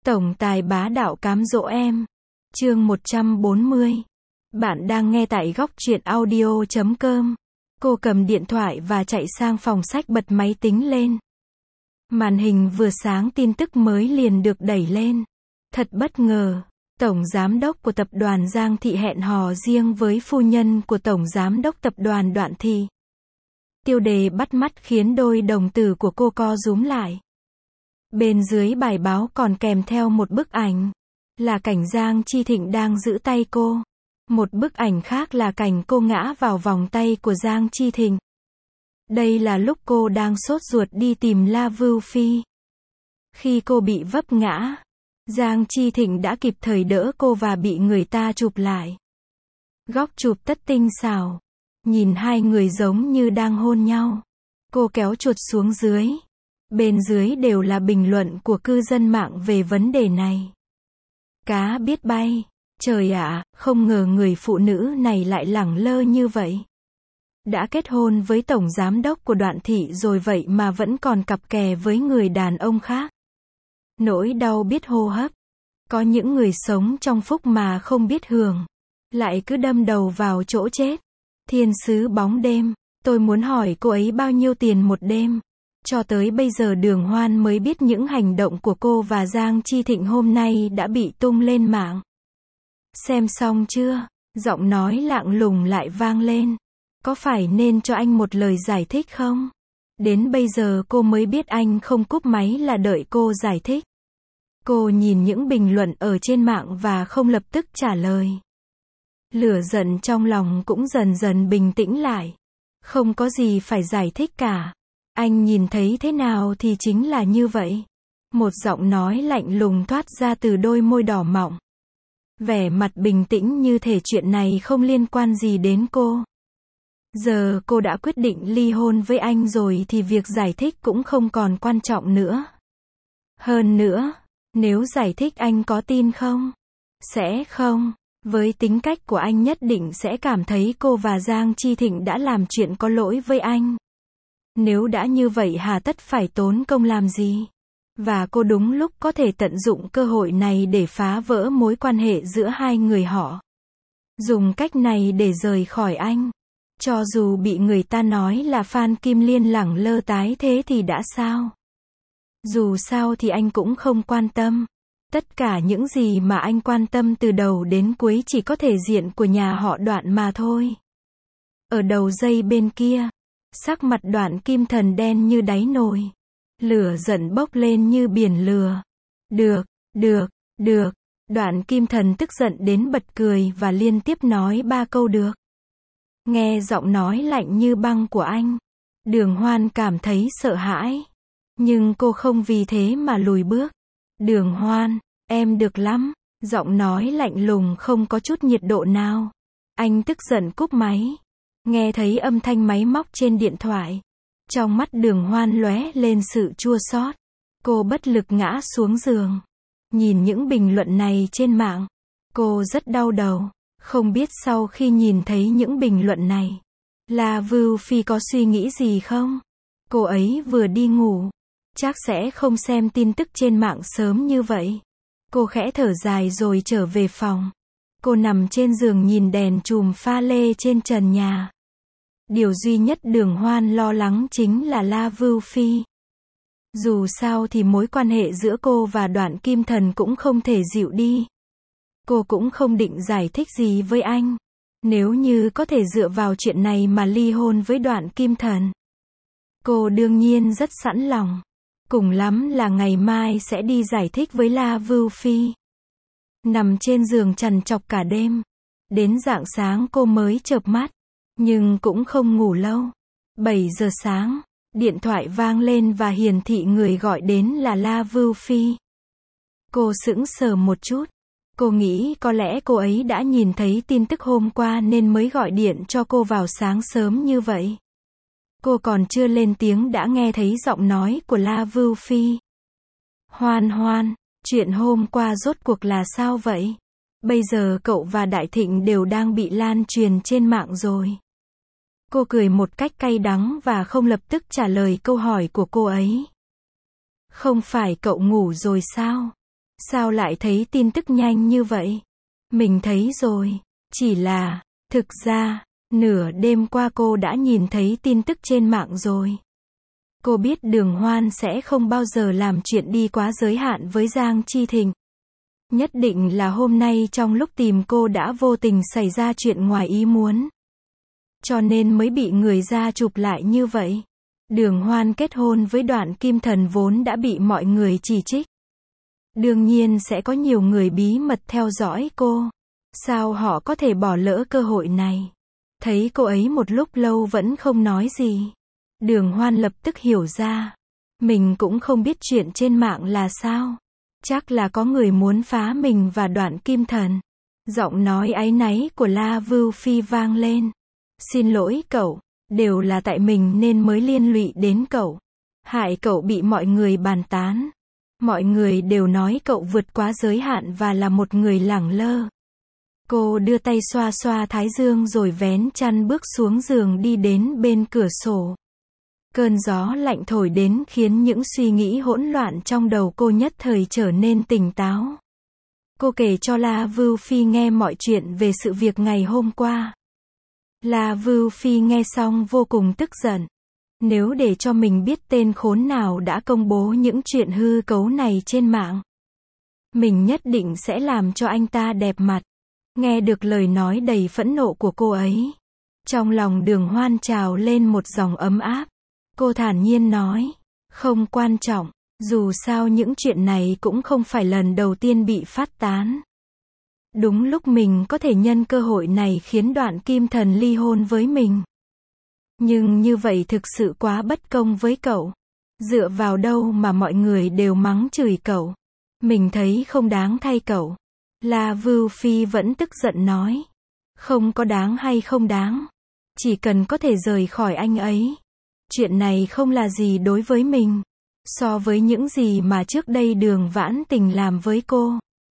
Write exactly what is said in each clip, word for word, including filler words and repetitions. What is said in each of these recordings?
Tổng tài bá đạo cám dỗ em. Chương một trăm bốn mươi. Bạn đang nghe tại góc truyện audio chấm com. Cô cầm điện thoại và chạy sang phòng sách bật máy tính lên. Màn hình vừa sáng tin tức mới liền được đẩy lên. Thật bất ngờ, Tổng Giám đốc của tập đoàn Giang Thị hẹn hò riêng với phu nhân của Tổng Giám đốc tập đoàn Đoạn Thị. Tiêu đề bắt mắt khiến đôi đồng tử của cô co rúm lại. Bên dưới bài báo còn kèm theo một bức ảnh, là cảnh Giang Chi Thịnh đang giữ tay cô. Một bức ảnh khác là cảnh cô ngã vào vòng tay của Giang Chi Thịnh. Đây là lúc cô đang sốt ruột đi tìm La Vưu Phi. Khi cô bị vấp ngã, Giang Chi Thịnh đã kịp thời đỡ cô và bị người ta chụp lại. Góc chụp tất tinh xảo, nhìn hai người giống như đang hôn nhau. Cô kéo chuột xuống dưới. Bên dưới đều là bình luận của cư dân mạng về vấn đề này. Cá biết bay. Trời ạ, không ngờ người phụ nữ này lại lẳng lơ như vậy. Đã kết hôn với tổng giám đốc của Đoạn Thị rồi vậy mà vẫn còn cặp kè với người đàn ông khác. Nỗi đau biết hô hấp. Có những người sống trong phúc mà không biết hưởng, lại cứ đâm đầu vào chỗ chết. Thiên sứ bóng đêm, tôi muốn hỏi cô ấy bao nhiêu tiền một đêm. Cho tới bây giờ Đường Hoan mới biết những hành động của cô và Giang Chi Thịnh hôm nay đã bị tung lên mạng. Xem xong chưa? Giọng nói lạng lùng lại vang lên. Có phải nên cho anh một lời giải thích không? Đến bây giờ cô mới biết anh không cúp máy là đợi cô giải thích. Cô nhìn những bình luận ở trên mạng và không lập tức trả lời. Lửa giận trong lòng cũng dần dần bình tĩnh lại. Không có gì phải giải thích cả. Anh nhìn thấy thế nào thì chính là như vậy. Một giọng nói lạnh lùng thoát ra từ đôi môi đỏ mọng. Vẻ mặt bình tĩnh như thể chuyện này không liên quan gì đến cô. Giờ cô đã quyết định ly hôn với anh rồi thì việc giải thích cũng không còn quan trọng nữa. Hơn nữa, nếu giải thích anh có tin không? Sẽ không. Với tính cách của anh nhất định sẽ cảm thấy cô và Giang Chi Thịnh đã làm chuyện có lỗi với anh. Nếu đã như vậy hà tất phải tốn công làm gì? Và cô đúng lúc có thể tận dụng cơ hội này để phá vỡ mối quan hệ giữa hai người họ. Dùng cách này để rời khỏi anh. Cho dù bị người ta nói là Phan Kim Liên lẳng lơ tái thế thì đã sao? Dù sao thì anh cũng không quan tâm. Tất cả những gì mà anh quan tâm từ đầu đến cuối chỉ có thể diện của nhà họ Đoạn mà thôi. Ở đầu dây bên kia, sắc mặt Đoạn Kim Thần đen như đáy nồi. Lửa giận bốc lên như biển lửa. Được, được, được. Đoạn Kim Thần tức giận đến bật cười và liên tiếp nói ba câu được. Nghe giọng nói lạnh như băng của anh, Đường Hoan cảm thấy sợ hãi. Nhưng cô không vì thế mà lùi bước. Đường Hoan, em được lắm. Giọng nói lạnh lùng không có chút nhiệt độ nào. Anh tức giận cúp máy. Nghe thấy âm thanh máy móc trên điện thoại. Trong mắt Đường Hoan lóe lên sự chua xót. Cô bất lực ngã xuống giường. Nhìn những bình luận này trên mạng, cô rất đau đầu. Không biết sau khi nhìn thấy những bình luận này, La Vưu Phi có suy nghĩ gì không? Cô ấy vừa đi ngủ, chắc sẽ không xem tin tức trên mạng sớm như vậy. Cô khẽ thở dài rồi trở về phòng. Cô nằm trên giường nhìn đèn chùm pha lê trên trần nhà. Điều duy nhất Đường Hoan lo lắng chính là La Vưu Phi. Dù sao thì mối quan hệ giữa cô và Đoạn Kim Thần cũng không thể dịu đi. Cô cũng không định giải thích gì với anh. Nếu như có thể dựa vào chuyện này mà ly hôn với Đoạn Kim Thần, cô đương nhiên rất sẵn lòng. Cùng lắm là ngày mai sẽ đi giải thích với La Vưu Phi. Nằm trên giường trằn trọc cả đêm. Đến rạng sáng cô mới chợp mắt. Nhưng cũng không ngủ lâu. bảy giờ sáng, điện thoại vang lên và hiển thị người gọi đến là La Vưu Phi. Cô sững sờ một chút. Cô nghĩ có lẽ cô ấy đã nhìn thấy tin tức hôm qua nên mới gọi điện cho cô vào sáng sớm như vậy. Cô còn chưa lên tiếng đã nghe thấy giọng nói của La Vưu Phi. Hoan Hoan, chuyện hôm qua rốt cuộc là sao vậy? Bây giờ cậu và Đại Thịnh đều đang bị lan truyền trên mạng rồi. Cô cười một cách cay đắng và không lập tức trả lời câu hỏi của cô ấy. Không phải cậu ngủ rồi sao? Sao lại thấy tin tức nhanh như vậy? Mình thấy rồi. Chỉ là, thực ra, nửa đêm qua cô đã nhìn thấy tin tức trên mạng rồi. Cô biết Đường Hoan sẽ không bao giờ làm chuyện đi quá giới hạn với Giang Chi Thịnh. Nhất định là hôm nay trong lúc tìm cô đã vô tình xảy ra chuyện ngoài ý muốn. Cho nên mới bị người ra chụp lại như vậy. Đường Hoan kết hôn với Đoạn Kim Thần vốn đã bị mọi người chỉ trích. Đương nhiên sẽ có nhiều người bí mật theo dõi cô. Sao họ có thể bỏ lỡ cơ hội này? Thấy cô ấy một lúc lâu vẫn không nói gì. Đường Hoan lập tức hiểu ra. Mình cũng không biết chuyện trên mạng là sao. Chắc là có người muốn phá mình và Đoạn Kim Thần. Giọng nói áy náy của La Vưu Phi vang lên. Xin lỗi cậu, đều là tại mình nên mới liên lụy đến cậu. Hại cậu bị mọi người bàn tán. Mọi người đều nói cậu vượt quá giới hạn và là một người lẳng lơ. Cô đưa tay xoa xoa thái dương rồi vén chăn bước xuống giường đi đến bên cửa sổ. Cơn gió lạnh thổi đến khiến những suy nghĩ hỗn loạn trong đầu cô nhất thời trở nên tỉnh táo. Cô kể cho La Vưu Phi nghe mọi chuyện về sự việc ngày hôm qua. La Vưu Phi nghe xong vô cùng tức giận. Nếu để cho mình biết tên khốn nào đã công bố những chuyện hư cấu này trên mạng, mình nhất định sẽ làm cho anh ta đẹp mặt. Nghe được lời nói đầy phẫn nộ của cô ấy, trong lòng Đường Hoan trào lên một dòng ấm áp. Cô thản nhiên nói, không quan trọng, dù sao những chuyện này cũng không phải lần đầu tiên bị phát tán. Đúng lúc mình có thể nhân cơ hội này khiến Đoạn Kim Thần ly hôn với mình. Nhưng như vậy thực sự quá bất công với cậu. Dựa vào đâu mà mọi người đều mắng chửi cậu. Mình thấy không đáng thay cậu. La Vưu Phi vẫn tức giận nói. Không có đáng hay không đáng. Chỉ cần có thể rời khỏi anh ấy. Chuyện này không là gì đối với mình. So với những gì mà trước đây Đường Vãn Tình làm với cô.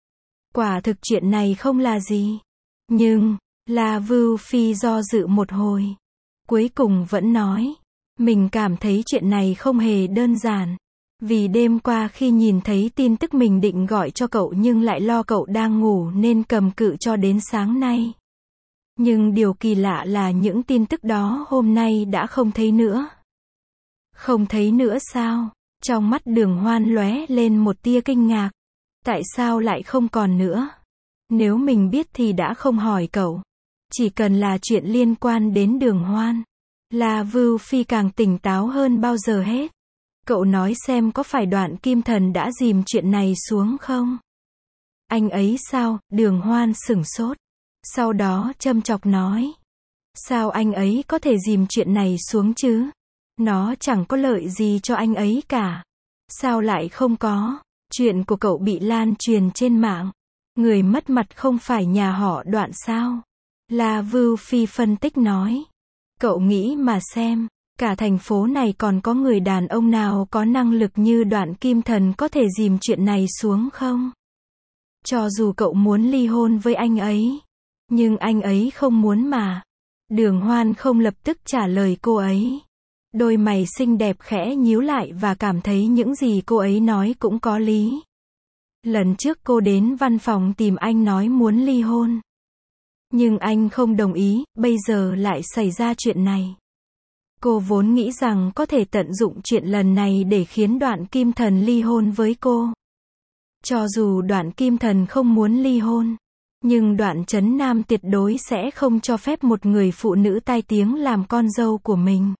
Quả thực chuyện này không là gì. Nhưng, La Vưu Phi do dự một hồi. Cuối cùng vẫn nói. Mình cảm thấy chuyện này không hề đơn giản. Vì đêm qua khi nhìn thấy tin tức mình định gọi cho cậu nhưng lại lo cậu đang ngủ nên cầm cự cho đến sáng nay. Nhưng điều kỳ lạ là những tin tức đó hôm nay đã không thấy nữa. Không thấy nữa sao? Trong mắt Đường Hoan lóe lên một tia kinh ngạc. Tại sao lại không còn nữa? Nếu mình biết thì đã không hỏi cậu. Chỉ cần là chuyện liên quan đến Đường Hoan. La Vưu Phi càng tỉnh táo hơn bao giờ hết. Cậu nói xem có phải Đoạn Kim Thần đã dìm chuyện này xuống không? Anh ấy sao? Đường Hoan sửng sốt. Sau đó châm chọc nói. Sao anh ấy có thể dìm chuyện này xuống chứ? Nó chẳng có lợi gì cho anh ấy cả. Sao lại không có? Chuyện của cậu bị lan truyền trên mạng. Người mất mặt không phải nhà họ Đoạn sao? La Vưu Phi phân tích nói. Cậu nghĩ mà xem, cả thành phố này còn có người đàn ông nào có năng lực như Đoạn Kim Thần có thể dìm chuyện này xuống không? Cho dù cậu muốn ly hôn với anh ấy, nhưng anh ấy không muốn mà. Đường Hoan không lập tức trả lời cô ấy. Đôi mày xinh đẹp khẽ nhíu lại và cảm thấy những gì cô ấy nói cũng có lý. Lần trước cô đến văn phòng tìm anh nói muốn ly hôn. Nhưng anh không đồng ý, bây giờ lại xảy ra chuyện này. Cô vốn nghĩ rằng có thể tận dụng chuyện lần này để khiến Đoạn Kim Thần ly hôn với cô. Cho dù Đoạn Kim Thần không muốn ly hôn, nhưng Đoạn Chấn Nam tuyệt đối sẽ không cho phép một người phụ nữ tai tiếng làm con dâu của mình.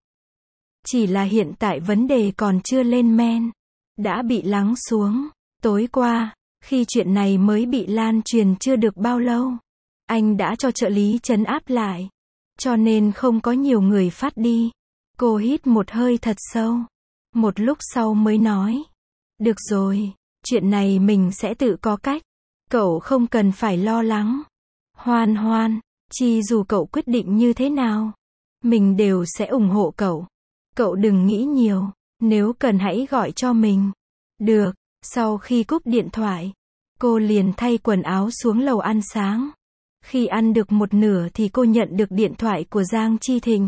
Chỉ là hiện tại vấn đề còn chưa lên men, đã bị lắng xuống. Tối qua, khi chuyện này mới bị lan truyền chưa được bao lâu, anh đã cho trợ lý trấn áp lại. Cho nên không có nhiều người phát đi. Cô hít một hơi thật sâu. Một lúc sau mới nói. Được rồi, chuyện này mình sẽ tự có cách. Cậu không cần phải lo lắng. Hoan Hoan, chi dù cậu quyết định như thế nào, mình đều sẽ ủng hộ cậu. Cậu đừng nghĩ nhiều, nếu cần hãy gọi cho mình. Được, sau khi cúp điện thoại, cô liền thay quần áo xuống lầu ăn sáng. Khi ăn được một nửa thì cô nhận được điện thoại của Giang Chi Thịnh.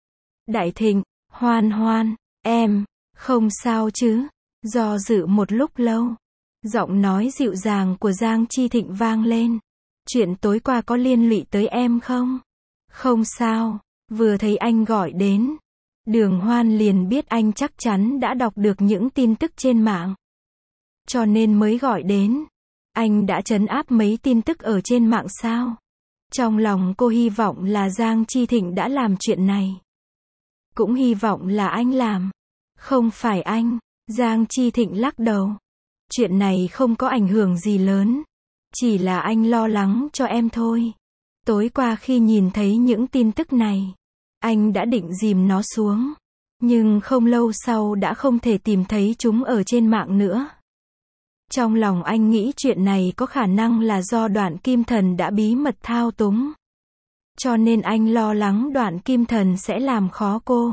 Đại Thịnh, Hoan Hoan, em, không sao chứ? Do dự một lúc lâu, Giọng nói dịu dàng của Giang Chi Thịnh vang lên. Chuyện tối qua có liên lụy tới em không? Không sao, vừa thấy anh gọi đến. Đường Hoan liền biết anh chắc chắn đã đọc được những tin tức trên mạng. Cho nên mới gọi đến. Anh đã trấn áp mấy tin tức ở trên mạng sao? Trong lòng cô hy vọng là Giang Chi Thịnh đã làm chuyện này. Cũng hy vọng là anh làm. Không phải anh. Giang Chi Thịnh lắc đầu. Chuyện này không có ảnh hưởng gì lớn. Chỉ là anh lo lắng cho em thôi. Tối qua khi nhìn thấy những tin tức này, anh đã định dìm nó xuống. Nhưng không lâu sau đã không thể tìm thấy chúng ở trên mạng nữa. Trong lòng anh nghĩ chuyện này có khả năng là do Đoạn Kim Thần đã bí mật thao túng. Cho nên anh lo lắng Đoạn Kim Thần sẽ làm khó cô.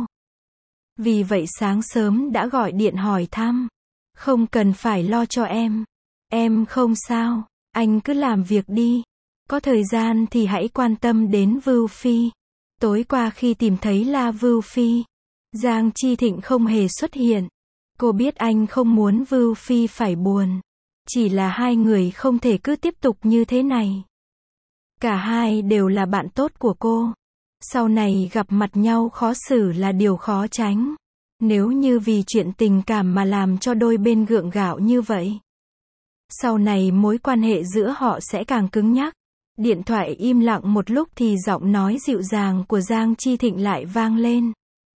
Vì vậy sáng sớm đã gọi điện hỏi thăm. Không cần phải lo cho em. Em không sao, anh cứ làm việc đi. Có thời gian thì hãy quan tâm đến Vưu Phi. Tối qua khi tìm thấy La Vưu Phi, Giang Chi Thịnh không hề xuất hiện. Cô biết anh không muốn Vưu Phi phải buồn. Chỉ là hai người không thể cứ tiếp tục như thế này. Cả hai đều là bạn tốt của cô. Sau này gặp mặt nhau khó xử là điều khó tránh. Nếu như vì chuyện tình cảm mà làm cho đôi bên gượng gạo như vậy, sau này mối quan hệ giữa họ sẽ càng cứng nhắc. Điện thoại im lặng một lúc thì giọng nói dịu dàng của Giang Chi Thịnh lại vang lên.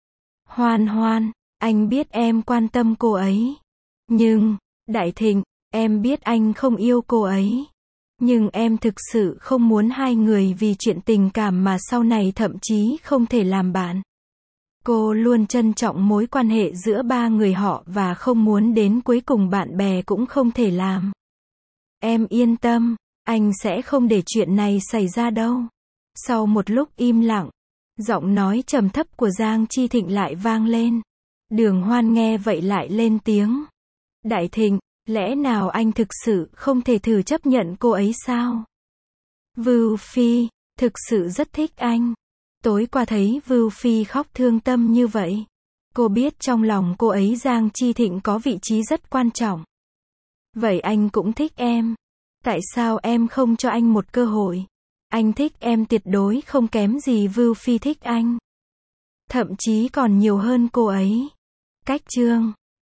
Hoan Hoan, anh biết em quan tâm cô ấy. Nhưng, Đại Thịnh, em biết anh không yêu cô ấy. Nhưng em thực sự không muốn hai người vì chuyện tình cảm mà sau này thậm chí không thể làm bạn. Cô luôn trân trọng mối quan hệ giữa ba người họ và không muốn đến cuối cùng bạn bè cũng không thể làm. Em yên tâm, anh sẽ không để chuyện này xảy ra đâu. Sau một lúc im lặng, giọng nói trầm thấp của Giang Chi Thịnh lại vang lên. Đường Hoan nghe vậy lại lên tiếng. Đại Thịnh, lẽ nào anh thực sự không thể thử chấp nhận cô ấy sao? Vưu Phi, thực sự rất thích anh. Tối qua thấy Vưu Phi khóc thương tâm như vậy. Cô biết trong lòng cô ấy Giang Chi Thịnh có vị trí rất quan trọng. Vậy anh cũng thích em. Tại sao em không cho anh một cơ hội? Anh thích em tuyệt đối không kém gì Vưu Phi thích anh. Thậm chí còn nhiều hơn cô ấy. Cách chương